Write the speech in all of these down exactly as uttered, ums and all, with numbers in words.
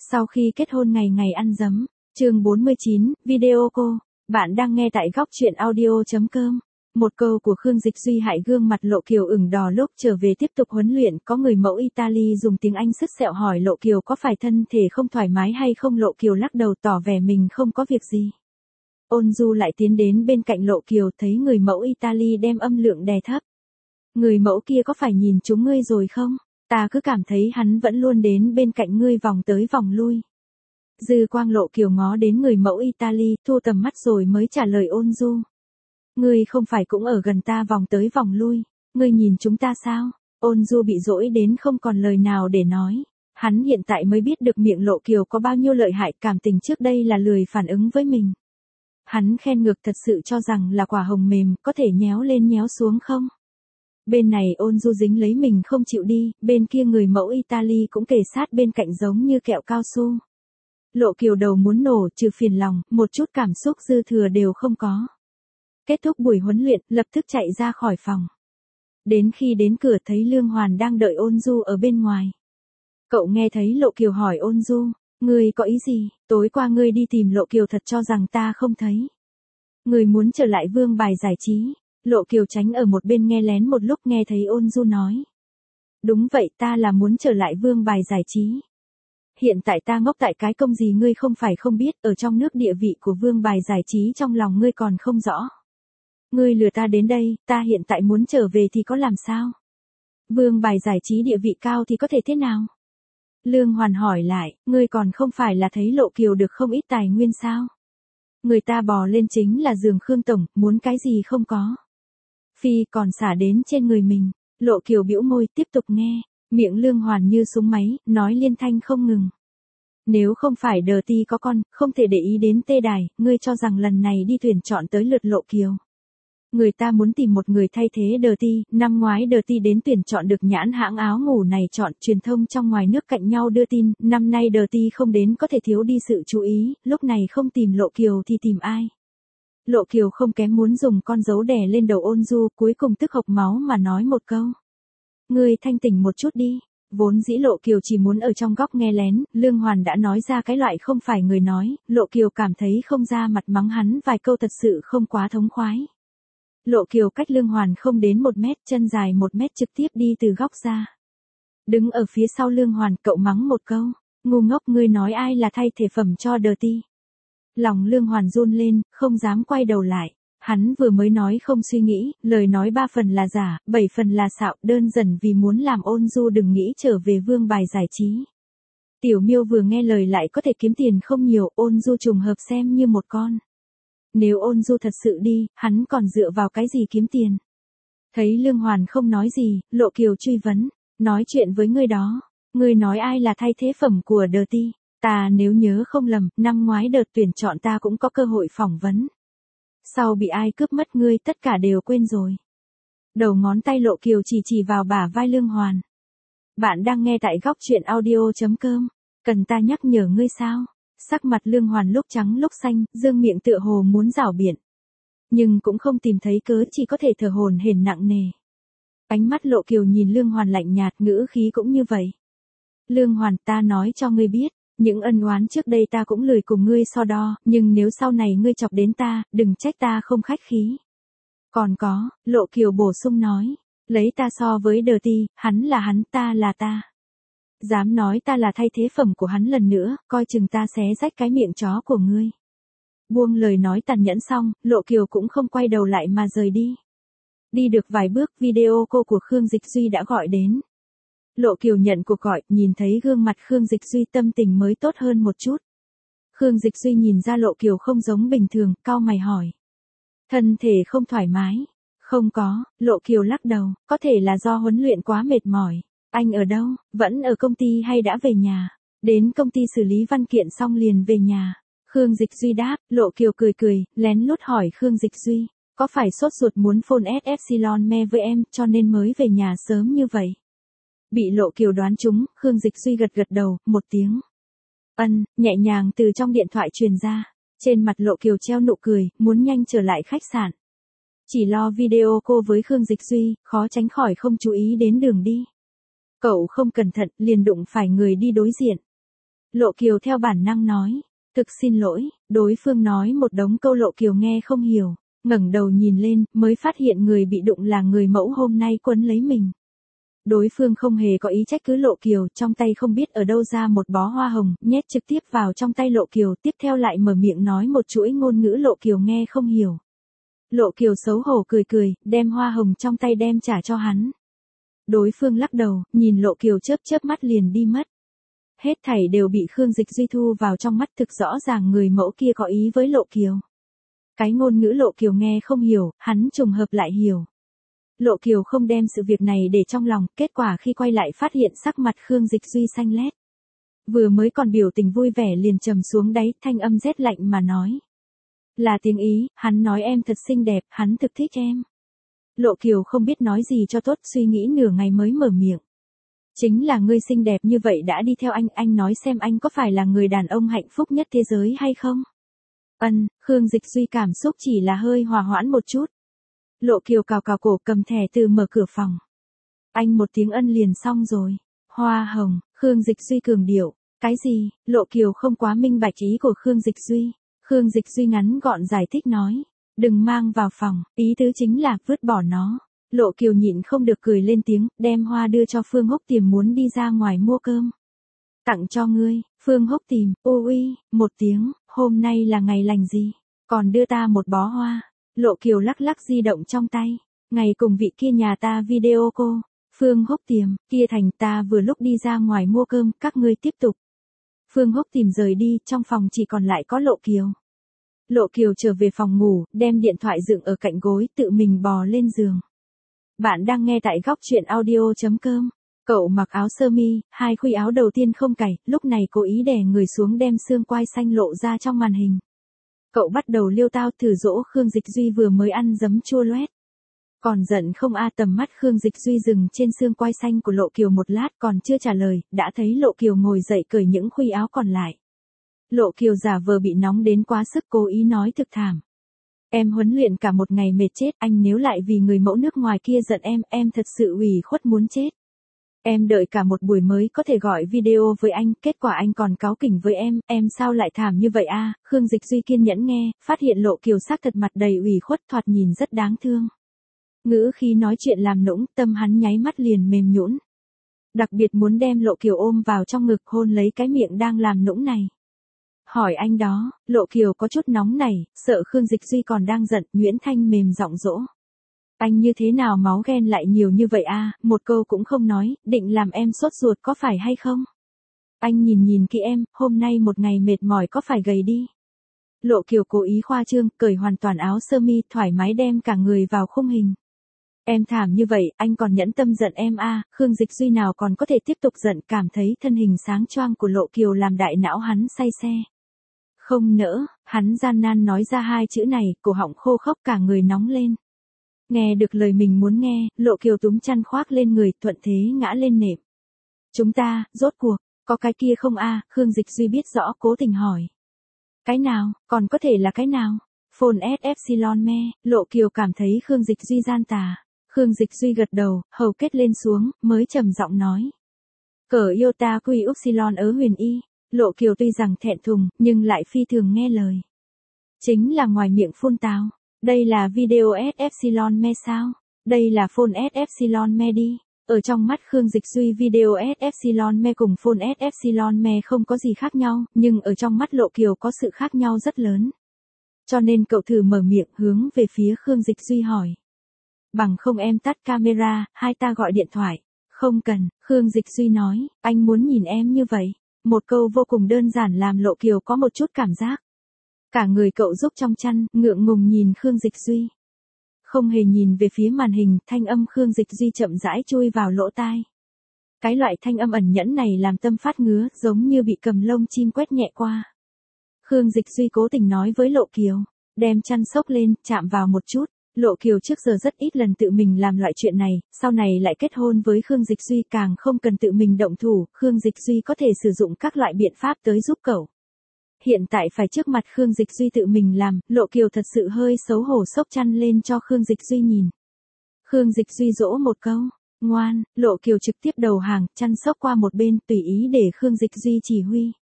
Sau khi kết hôn ngày ngày ăn dấm, chương bốn mươi chín, video cô, bạn đang nghe tại góc chuyện audio chấm com. Một câu của Khương Dịch Duy hại gương mặt Lộ Kiều ửng đỏ lúc trở về tiếp tục huấn luyện. Có người mẫu Italy dùng tiếng Anh sứt sẹo hỏi Lộ Kiều có phải thân thể không thoải mái hay không. Lộ Kiều lắc đầu tỏ vẻ mình không có việc gì. Ôn Du lại tiến đến bên cạnh Lộ Kiều, thấy người mẫu Italy đem âm lượng đè thấp. Người mẫu kia có phải nhìn chúng ngươi rồi không? Ta cứ cảm thấy hắn vẫn luôn đến bên cạnh ngươi vòng tới vòng lui. Dư quang Lộ Kiều ngó đến người mẫu Italy, thu tầm mắt rồi mới trả lời Ôn Du. Ngươi không phải cũng ở gần ta vòng tới vòng lui, ngươi nhìn chúng ta sao? Ôn Du bị dỗi đến không còn lời nào để nói. Hắn hiện tại mới biết được miệng Lộ Kiều có bao nhiêu lợi hại, cảm tình trước đây là lười phản ứng với mình. Hắn khen ngược thật sự cho rằng là quả hồng mềm, có thể nhéo lên nhéo xuống không? Bên này Ôn Du dính lấy mình không chịu đi, bên kia người mẫu Italy cũng kề sát bên cạnh giống như kẹo cao su. Lộ Kiều đầu muốn nổ, trừ phiền lòng, một chút cảm xúc dư thừa đều không có. Kết thúc buổi huấn luyện, lập tức chạy ra khỏi phòng. Đến khi đến cửa thấy Lương Hoàn đang đợi Ôn Du ở bên ngoài. Cậu nghe thấy Lộ Kiều hỏi Ôn Du, ngươi có ý gì, tối qua ngươi đi tìm Lộ Kiều thật cho rằng ta không thấy. Ngươi muốn trở lại Vương Bài giải trí. Lộ Kiều tránh ở một bên nghe lén một lúc, nghe thấy Ôn Du nói. Đúng vậy, ta là muốn trở lại Vương Bài giải trí. Hiện tại ta ngốc tại cái công gì ngươi không phải không biết, ở trong nước địa vị của Vương Bài giải trí trong lòng ngươi còn không rõ. Ngươi lừa ta đến đây, ta hiện tại muốn trở về thì có làm sao? Vương Bài giải trí địa vị cao thì có thể thế nào? Lương Hoàn hỏi lại, ngươi còn không phải là thấy Lộ Kiều được không ít tài nguyên sao? Người ta bò lên chính là giường Khương Tổng, muốn cái gì không có. Phi còn xả đến trên người mình. Lộ Kiều bĩu môi tiếp tục nghe, miệng Lương Hoàn như súng máy, nói liên thanh không ngừng. Nếu không phải Đờ Ti có con, không thể để ý đến Tê Đài, ngươi cho rằng lần này đi tuyển chọn tới lượt Lộ Kiều. Người ta muốn tìm một người thay thế Đờ Ti, năm ngoái Đờ Ti đến tuyển chọn được nhãn hãng áo ngủ này chọn, truyền thông trong ngoài nước cạnh nhau đưa tin, năm nay Đờ Ti không đến có thể thiếu đi sự chú ý, lúc này không tìm Lộ Kiều thì tìm ai? Lộ Kiều không kém muốn dùng con dấu đè lên đầu Ôn Du, cuối cùng tức hộc máu mà nói một câu. Ngươi thanh tỉnh một chút đi. Vốn dĩ Lộ Kiều chỉ muốn ở trong góc nghe lén, Lương Hoàn đã nói ra cái loại không phải người nói, Lộ Kiều cảm thấy không ra mặt mắng hắn vài câu thật sự không quá thống khoái. Lộ Kiều cách Lương Hoàn không đến một mét, chân dài một mét trực tiếp đi từ góc ra. Đứng ở phía sau Lương Hoàn, cậu mắng một câu, ngu ngốc, ngươi nói ai là thay thể phẩm cho Đờ Ti. Lòng Lương Hoàn run lên, không dám quay đầu lại. Hắn vừa mới nói không suy nghĩ, lời nói ba phần là giả, bảy phần là xạo, đơn giản vì muốn làm Ôn Du đừng nghĩ trở về Vương Bài giải trí. Tiểu Miêu vừa nghe lời lại có thể kiếm tiền không nhiều, Ôn Du trùng hợp xem như một con. Nếu Ôn Du thật sự đi, hắn còn dựa vào cái gì kiếm tiền? Thấy Lương Hoàn không nói gì, Lộ Kiều truy vấn, nói chuyện với ngươi đó, ngươi nói ai là thay thế phẩm của Đờ Ti? Ta nếu nhớ không lầm, năm ngoái đợt tuyển chọn ta cũng có cơ hội phỏng vấn. Sau bị ai cướp mất ngươi tất cả đều quên rồi. Đầu ngón tay Lộ Kiều chỉ chỉ vào bả vai Lương Hoàn. Bạn đang nghe tại góc chuyện audio chấm com. Cần ta nhắc nhở ngươi sao? Sắc mặt Lương Hoàn lúc trắng lúc xanh, dương miệng tựa hồ muốn rảo biện. Nhưng cũng không tìm thấy cớ, chỉ có thể thở hổn hển nặng nề. Ánh mắt Lộ Kiều nhìn Lương Hoàn lạnh nhạt, ngữ khí cũng như vậy. Lương Hoàn, ta nói cho ngươi biết. Những ân oán trước đây ta cũng lười cùng ngươi so đo, nhưng nếu sau này ngươi chọc đến ta, đừng trách ta không khách khí. Còn có, Lộ Kiều bổ sung nói, lấy ta so với Đờ Ti, hắn là hắn, ta là ta. Dám nói ta là thay thế phẩm của hắn lần nữa, coi chừng ta xé rách cái miệng chó của ngươi. Buông lời nói tàn nhẫn xong, Lộ Kiều cũng không quay đầu lại mà rời đi. Đi được vài bước, video cô của Khương Dịch Duy đã gọi đến. Lộ Kiều nhận cuộc gọi, nhìn thấy gương mặt Khương Dịch Duy tâm tình mới tốt hơn một chút. Khương Dịch Duy nhìn ra Lộ Kiều không giống bình thường, cau mày hỏi. Thân thể không thoải mái? Không có, Lộ Kiều lắc đầu, có thể là do huấn luyện quá mệt mỏi. Anh ở đâu, vẫn ở công ty hay đã về nhà? Đến công ty xử lý văn kiện xong liền về nhà. Khương Dịch Duy đáp, Lộ Kiều cười cười, lén lút hỏi Khương Dịch Duy, có phải sốt ruột muốn phone ét Epsilon me với em, cho nên mới về nhà sớm như vậy? Bị Lộ Kiều đoán trúng, Khương Dịch Duy gật gật đầu, một tiếng. Ân, nhẹ nhàng từ trong điện thoại truyền ra. Trên mặt Lộ Kiều treo nụ cười, muốn nhanh trở lại khách sạn. Chỉ lo video cô với Khương Dịch Duy, khó tránh khỏi không chú ý đến đường đi. Cậu không cẩn thận, liền đụng phải người đi đối diện. Lộ Kiều theo bản năng nói, thực xin lỗi, đối phương nói một đống câu Lộ Kiều nghe không hiểu, ngẩng đầu nhìn lên, mới phát hiện người bị đụng là người mẫu hôm nay quấn lấy mình. Đối phương không hề có ý trách cứ Lộ Kiều, trong tay không biết ở đâu ra một bó hoa hồng, nhét trực tiếp vào trong tay Lộ Kiều, tiếp theo lại mở miệng nói một chuỗi ngôn ngữ Lộ Kiều nghe không hiểu. Lộ Kiều xấu hổ cười cười, đem hoa hồng trong tay đem trả cho hắn. Đối phương lắc đầu, nhìn Lộ Kiều chớp chớp mắt liền đi mất. Hết thảy đều bị Khương Dịch Duy thu vào trong mắt, thực rõ ràng người mẫu kia có ý với Lộ Kiều. Cái ngôn ngữ Lộ Kiều nghe không hiểu, hắn trùng hợp lại hiểu. Lộ Kiều không đem sự việc này để trong lòng, kết quả khi quay lại phát hiện sắc mặt Khương Dịch Duy xanh lét. Vừa mới còn biểu tình vui vẻ liền trầm xuống đáy, thanh âm rét lạnh mà nói. Là tiếng Ý, hắn nói em thật xinh đẹp, hắn thực thích em. Lộ Kiều không biết nói gì cho tốt, suy nghĩ nửa ngày mới mở miệng. Chính là ngươi xinh đẹp như vậy đã đi theo anh, anh nói xem anh có phải là người đàn ông hạnh phúc nhất thế giới hay không? Ân, Khương Dịch Duy cảm xúc chỉ là hơi hòa hoãn một chút. Lộ Kiều cào cào cổ cầm thẻ từ mở cửa phòng. Anh một tiếng ân liền xong rồi. Hoa hồng, Khương Dịch Duy cường điệu. Cái gì? Lộ Kiều không quá minh bạch ý của Khương Dịch Duy. Khương Dịch Duy ngắn gọn giải thích nói. Đừng mang vào phòng, ý tứ chính là vứt bỏ nó. Lộ Kiều nhịn không được cười lên tiếng, đem hoa đưa cho Phương Húc Tìm muốn đi ra ngoài mua cơm. Tặng cho ngươi, Phương Húc Tìm, ô uy, một tiếng, hôm nay là ngày lành gì? Còn đưa ta một bó hoa. Lộ Kiều lắc lắc di động trong tay. Ngày cùng vị kia nhà ta video cô. Phương Húc Tìm, kia thành ta vừa lúc đi ra ngoài mua cơm, các ngươi tiếp tục. Phương Húc Tìm rời đi, trong phòng chỉ còn lại có Lộ Kiều. Lộ Kiều trở về phòng ngủ, đem điện thoại dựng ở cạnh gối, tự mình bò lên giường. Bạn đang nghe tại góc truyện audio.com. Cậu mặc áo sơ mi, hai khuy áo đầu tiên không cài, lúc này cố ý đè người xuống đem xương quai xanh lộ ra trong màn hình. Cậu bắt đầu liêu tao thử dỗ Khương Dịch Duy vừa mới ăn giấm chua loét. Còn giận không a tầm mắt Khương Dịch Duy dừng trên xương quai xanh của Lộ Kiều một lát còn chưa trả lời, đã thấy Lộ Kiều ngồi dậy cởi những khuy áo còn lại. Lộ Kiều giả vờ bị nóng đến quá sức cố ý nói thực thảm. Em huấn luyện cả một ngày mệt chết, anh nếu lại vì người mẫu nước ngoài kia giận em, em thật sự ủy khuất muốn chết. Em đợi cả một buổi mới có thể gọi video với anh, kết quả anh còn cáu kỉnh với em, em sao lại thảm như vậy a? Khương Dịch Duy kiên nhẫn nghe, phát hiện Lộ Kiều xác thật mặt đầy ủy khuất thoạt nhìn rất đáng thương. Ngữ khí nói chuyện làm nũng, tâm hắn nháy mắt liền mềm nhũn. Đặc biệt muốn đem Lộ Kiều ôm vào trong ngực hôn lấy cái miệng đang làm nũng này. Hỏi anh đó, Lộ Kiều có chút nóng nảy, sợ Khương Dịch Duy còn đang giận, Nguyễn Thanh mềm giọng dỗ. Anh như thế nào máu ghen lại nhiều như vậy a? Một câu cũng không nói, định làm em sốt ruột có phải hay không? Anh nhìn nhìn kỹ em, hôm nay một ngày mệt mỏi có phải gầy đi? Lộ Kiều cố ý khoa trương, cởi hoàn toàn áo sơ mi, thoải mái đem cả người vào khung hình. Em thảm như vậy, anh còn nhẫn tâm giận em a? Khương Dịch Duy nào còn có thể tiếp tục giận, cảm thấy thân hình sáng choang của Lộ Kiều làm đại não hắn say xe. Không nỡ, hắn gian nan nói ra hai chữ này, cổ họng khô khốc cả người nóng lên. Nghe được lời mình muốn nghe, Lộ Kiều túm chăn khoác lên người, thuận thế ngã lên nệm. Chúng ta, rốt cuộc, có cái kia không a? Khương Dịch Duy biết rõ cố tình hỏi. Cái nào, còn có thể là cái nào? Phone ét Epsilon me, Lộ Kiều cảm thấy Khương Dịch Duy gian tà. Khương Dịch Duy gật đầu, hầu kết lên xuống, mới trầm giọng nói. Cờ yêu ta quy Upsilon ớ huyền y. Lộ Kiều tuy rằng thẹn thùng, nhưng lại phi thường nghe lời. Chính là ngoài miệng phun tào. Đây là video ét Epsilon me sao? Đây là phone ét Epsilon me đi. Ở trong mắt Khương Dịch Duy video ét Epsilon me cùng phone ét Epsilon me không có gì khác nhau, nhưng ở trong mắt Lộ Kiều có sự khác nhau rất lớn. Cho nên cậu thử mở miệng hướng về phía Khương Dịch Duy hỏi. Bằng không em tắt camera, hai ta gọi điện thoại. Không cần, Khương Dịch Duy nói, anh muốn nhìn em như vậy. Một câu vô cùng đơn giản làm Lộ Kiều có một chút cảm giác. Cả người cậu rúc trong chăn, ngượng ngùng nhìn Khương Dịch Duy. Không hề nhìn về phía màn hình, thanh âm Khương Dịch Duy chậm rãi chui vào lỗ tai. Cái loại thanh âm ẩn nhẫn này làm tâm phát ngứa, giống như bị cầm lông chim quét nhẹ qua. Khương Dịch Duy cố tình nói với Lộ Kiều, đem chăn xốc lên, chạm vào một chút. Lộ Kiều trước giờ rất ít lần tự mình làm loại chuyện này, sau này lại kết hôn với Khương Dịch Duy càng không cần tự mình động thủ, Khương Dịch Duy có thể sử dụng các loại biện pháp tới giúp cậu. Hiện tại phải trước mặt Khương Dịch Duy tự mình làm, Lộ Kiều thật sự hơi xấu hổ xốc chăn lên cho Khương Dịch Duy nhìn. Khương Dịch Duy dỗ một câu, ngoan, Lộ Kiều trực tiếp đầu hàng, chăn xốc qua một bên, tùy ý để Khương Dịch Duy chỉ huy.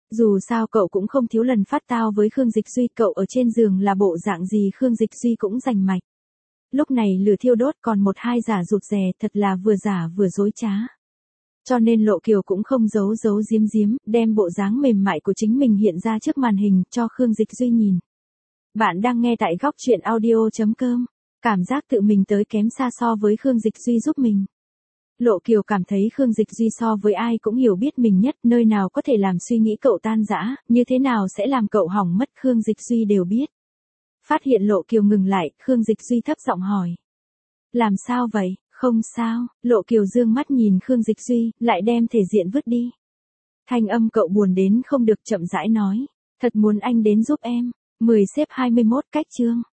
Dù sao cậu cũng không thiếu lần phát tao với Khương Dịch Duy, cậu ở trên giường là bộ dạng gì Khương Dịch Duy cũng rành mạch. Lúc này lửa thiêu đốt còn một hai giả rụt rè, thật là vừa giả vừa dối trá. Cho nên Lộ Kiều cũng không giấu giấu giếm giếm, đem bộ dáng mềm mại của chính mình hiện ra trước màn hình cho Khương Dịch Duy nhìn. Bạn đang nghe tại góc truyện audio chấm com. Cảm giác tự mình tới kém xa so với Khương Dịch Duy giúp mình. Lộ Kiều cảm thấy Khương Dịch Duy so với ai cũng hiểu biết mình nhất, nơi nào có thể làm suy nghĩ cậu tan rã, như thế nào sẽ làm cậu hỏng mất Khương Dịch Duy đều biết. Phát hiện Lộ Kiều ngừng lại, Khương Dịch Duy thấp giọng hỏi. Làm sao vậy, không sao, Lộ Kiều dương mắt nhìn Khương Dịch Duy, lại đem thể diện vứt đi. Thanh âm cậu buồn đến không được chậm rãi nói. Thật muốn anh đến giúp em. mười xếp hai mươi mốt cách chương.